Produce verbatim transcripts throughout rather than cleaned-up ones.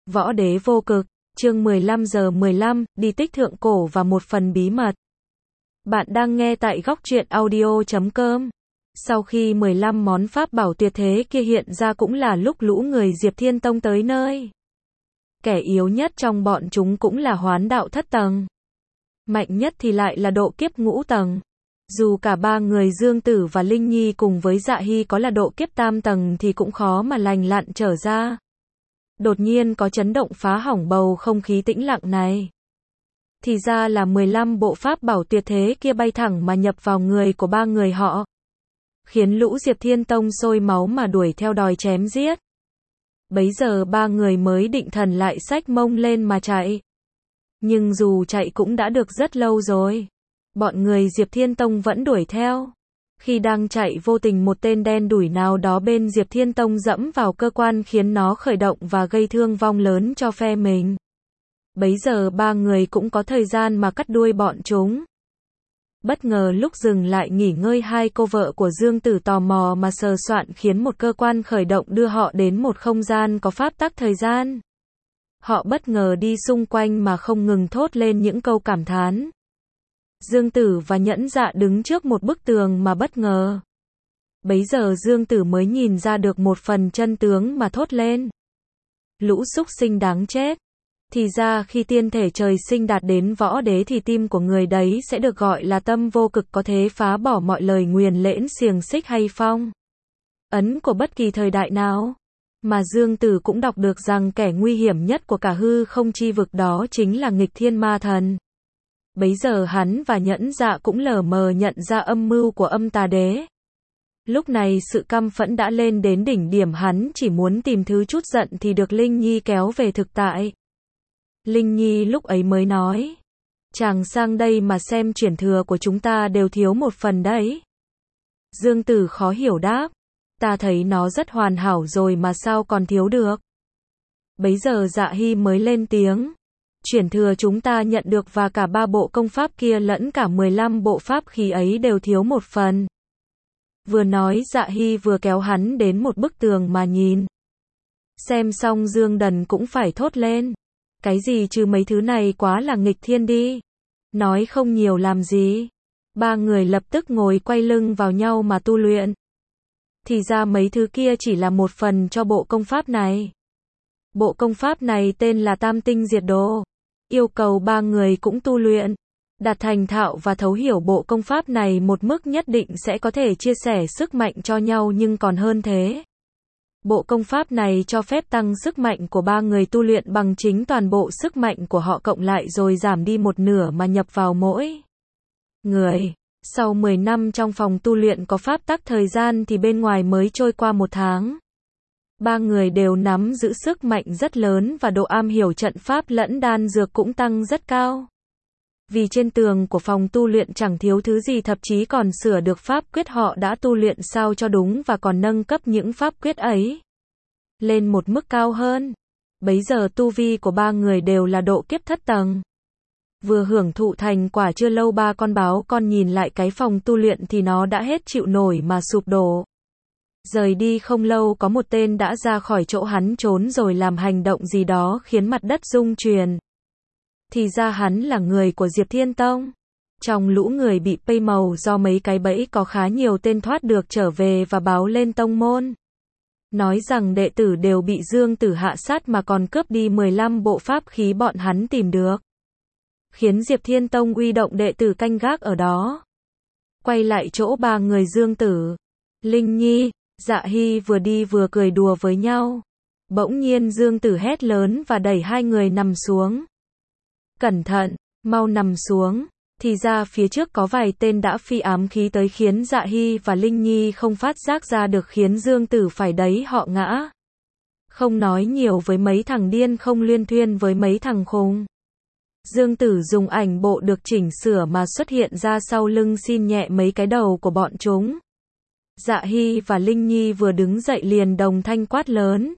Võ Đế Vô Cực, chương mười lăm giờ mười lăm, đi tích thượng cổ và một phần bí mật. Bạn đang nghe tại góc truyện audio chấm com. Sau khi mười lăm món pháp bảo tuyệt thế kia hiện ra cũng là lúc lũ người Diệp Thiên Tông tới nơi. Kẻ yếu nhất trong bọn chúng cũng là hoán đạo thất tầng. Mạnh nhất thì lại là độ kiếp ngũ tầng. Dù cả ba người Dương Tử và Linh Nhi cùng với Dạ Hy có là độ kiếp tam tầng thì cũng khó mà lành lặn trở ra. Đột nhiên có chấn động phá hỏng bầu không khí tĩnh lặng này. Thì ra là mười lăm bộ pháp bảo tuyệt thế kia bay thẳng mà nhập vào người của ba người họ. Khiến lũ Diệp Thiên Tông sôi máu mà đuổi theo đòi chém giết. Bấy giờ ba người mới định thần lại xách mông lên mà chạy. Nhưng dù chạy cũng đã được rất lâu rồi. Bọn người Diệp Thiên Tông vẫn đuổi theo. Khi đang chạy vô tình một tên đen đủi nào đó bên Diệp Thiên Tông dẫm vào cơ quan khiến nó khởi động và gây thương vong lớn cho phe mình. Bấy giờ ba người cũng có thời gian mà cắt đuôi bọn chúng. Bất ngờ lúc dừng lại nghỉ ngơi hai cô vợ của Dương Tử tò mò mà sờ soạn khiến một cơ quan khởi động đưa họ đến một không gian có pháp tắc thời gian. Họ bất ngờ đi xung quanh mà không ngừng thốt lên những câu cảm thán. Dương Tử và Nhẫn Dạ đứng trước một bức tường mà bất ngờ. Bấy giờ Dương Tử mới nhìn ra được một phần chân tướng mà thốt lên. Lũ súc sinh đáng chết. Thì ra khi tiên thể trời sinh đạt đến võ đế thì tim của người đấy sẽ được gọi là tâm vô cực, có thể phá bỏ mọi lời nguyền lễn xiềng xích hay phong ấn của bất kỳ thời đại nào. Mà Dương Tử cũng đọc được rằng kẻ nguy hiểm nhất của cả hư không chi vực đó chính là nghịch thiên ma thần. Bấy giờ hắn và Nhẫn Dạ cũng lờ mờ nhận ra âm mưu của âm tà đế. Lúc này sự căm phẫn đã lên đến đỉnh điểm, hắn chỉ muốn tìm thứ chút giận thì được Linh Nhi kéo về thực tại. Linh Nhi lúc ấy mới nói. Chàng sang đây mà xem, chuyển thừa của chúng ta đều thiếu một phần đấy. Dương Tử khó hiểu đáp. Ta thấy nó rất hoàn hảo rồi mà sao còn thiếu được. Bấy giờ Dạ Hy mới lên tiếng. Chuyển thừa chúng ta nhận được và cả ba bộ công pháp kia lẫn cả mười lăm bộ pháp khí ấy đều thiếu một phần. Vừa nói Dạ Hy vừa kéo hắn đến một bức tường mà nhìn. Xem xong Dương Đần cũng phải thốt lên. Cái gì chứ mấy thứ này quá là nghịch thiên đi. Nói không nhiều làm gì. Ba người lập tức ngồi quay lưng vào nhau mà tu luyện. Thì ra mấy thứ kia chỉ là một phần cho bộ công pháp này. Bộ công pháp này tên là Tam Tinh Diệt Đồ. Yêu cầu ba người cũng tu luyện, đạt thành thạo và thấu hiểu bộ công pháp này một mức nhất định sẽ có thể chia sẻ sức mạnh cho nhau, nhưng còn hơn thế. Bộ công pháp này cho phép tăng sức mạnh của ba người tu luyện bằng chính toàn bộ sức mạnh của họ cộng lại rồi giảm đi một nửa mà nhập vào mỗi người. Sau mười năm trong phòng tu luyện có pháp tắc thời gian thì bên ngoài mới trôi qua một tháng. Ba người đều nắm giữ sức mạnh rất lớn và độ am hiểu trận pháp lẫn đan dược cũng tăng rất cao. Vì trên tường của phòng tu luyện chẳng thiếu thứ gì, thậm chí còn sửa được pháp quyết họ đã tu luyện sao cho đúng và còn nâng cấp những pháp quyết ấy lên một mức cao hơn. Bấy giờ tu vi của ba người đều là độ kiếp thất tầng. Vừa hưởng thụ thành quả chưa lâu, ba con báo con nhìn lại cái phòng tu luyện thì nó đã hết chịu nổi mà sụp đổ. Rời đi không lâu có một tên đã ra khỏi chỗ hắn trốn rồi làm hành động gì đó khiến mặt đất rung chuyển. Thì ra hắn là người của Diệp Thiên Tông. Trong lũ người bị pây màu do mấy cái bẫy có khá nhiều tên thoát được trở về và báo lên tông môn. Nói rằng đệ tử đều bị Dương Tử hạ sát mà còn cướp đi mười lăm bộ pháp khí bọn hắn tìm được. Khiến Diệp Thiên Tông uy động đệ tử canh gác ở đó. Quay lại chỗ ba người Dương Tử, Linh Nhi, Dạ Hy vừa đi vừa cười đùa với nhau. Bỗng nhiên Dương Tử hét lớn và đẩy hai người nằm xuống. Cẩn thận, mau nằm xuống. Thì ra phía trước có vài tên đã phi ám khí tới khiến Dạ Hy và Linh Nhi không phát giác ra được, khiến Dương Tử phải đẩy họ ngã. Không nói nhiều với mấy thằng điên, không luyên thuyên với mấy thằng khùng. Dương Tử dùng ảnh bộ được chỉnh sửa mà xuất hiện ra sau lưng xin nhẹ mấy cái đầu của bọn chúng. Dạ Hy và Linh Nhi vừa đứng dậy liền đồng thanh quát lớn.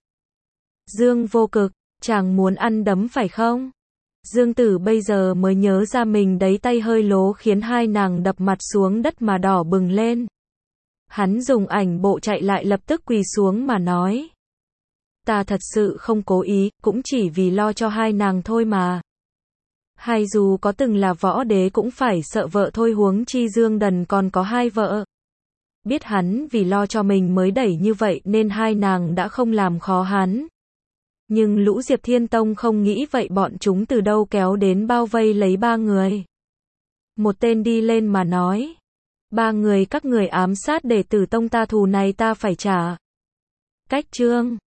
Dương Vô Cực, chàng muốn ăn đấm phải không? Dương Tử bây giờ mới nhớ ra mình đấy tay hơi lố khiến hai nàng đập mặt xuống đất mà đỏ bừng lên. Hắn dùng ảnh bộ chạy lại lập tức quỳ xuống mà nói. Ta thật sự không cố ý, cũng chỉ vì lo cho hai nàng thôi mà. Hay dù có từng là võ đế cũng phải sợ vợ thôi, huống chi Dương Đần còn có hai vợ. Biết hắn vì lo cho mình mới đẩy như vậy nên hai nàng đã không làm khó hắn. Nhưng lũ Diệp Thiên Tông không nghĩ vậy, bọn chúng từ đâu kéo đến bao vây lấy ba người. Một tên đi lên mà nói. Ba người các người ám sát đệ tử tông ta, thù này ta phải trả. Cách chương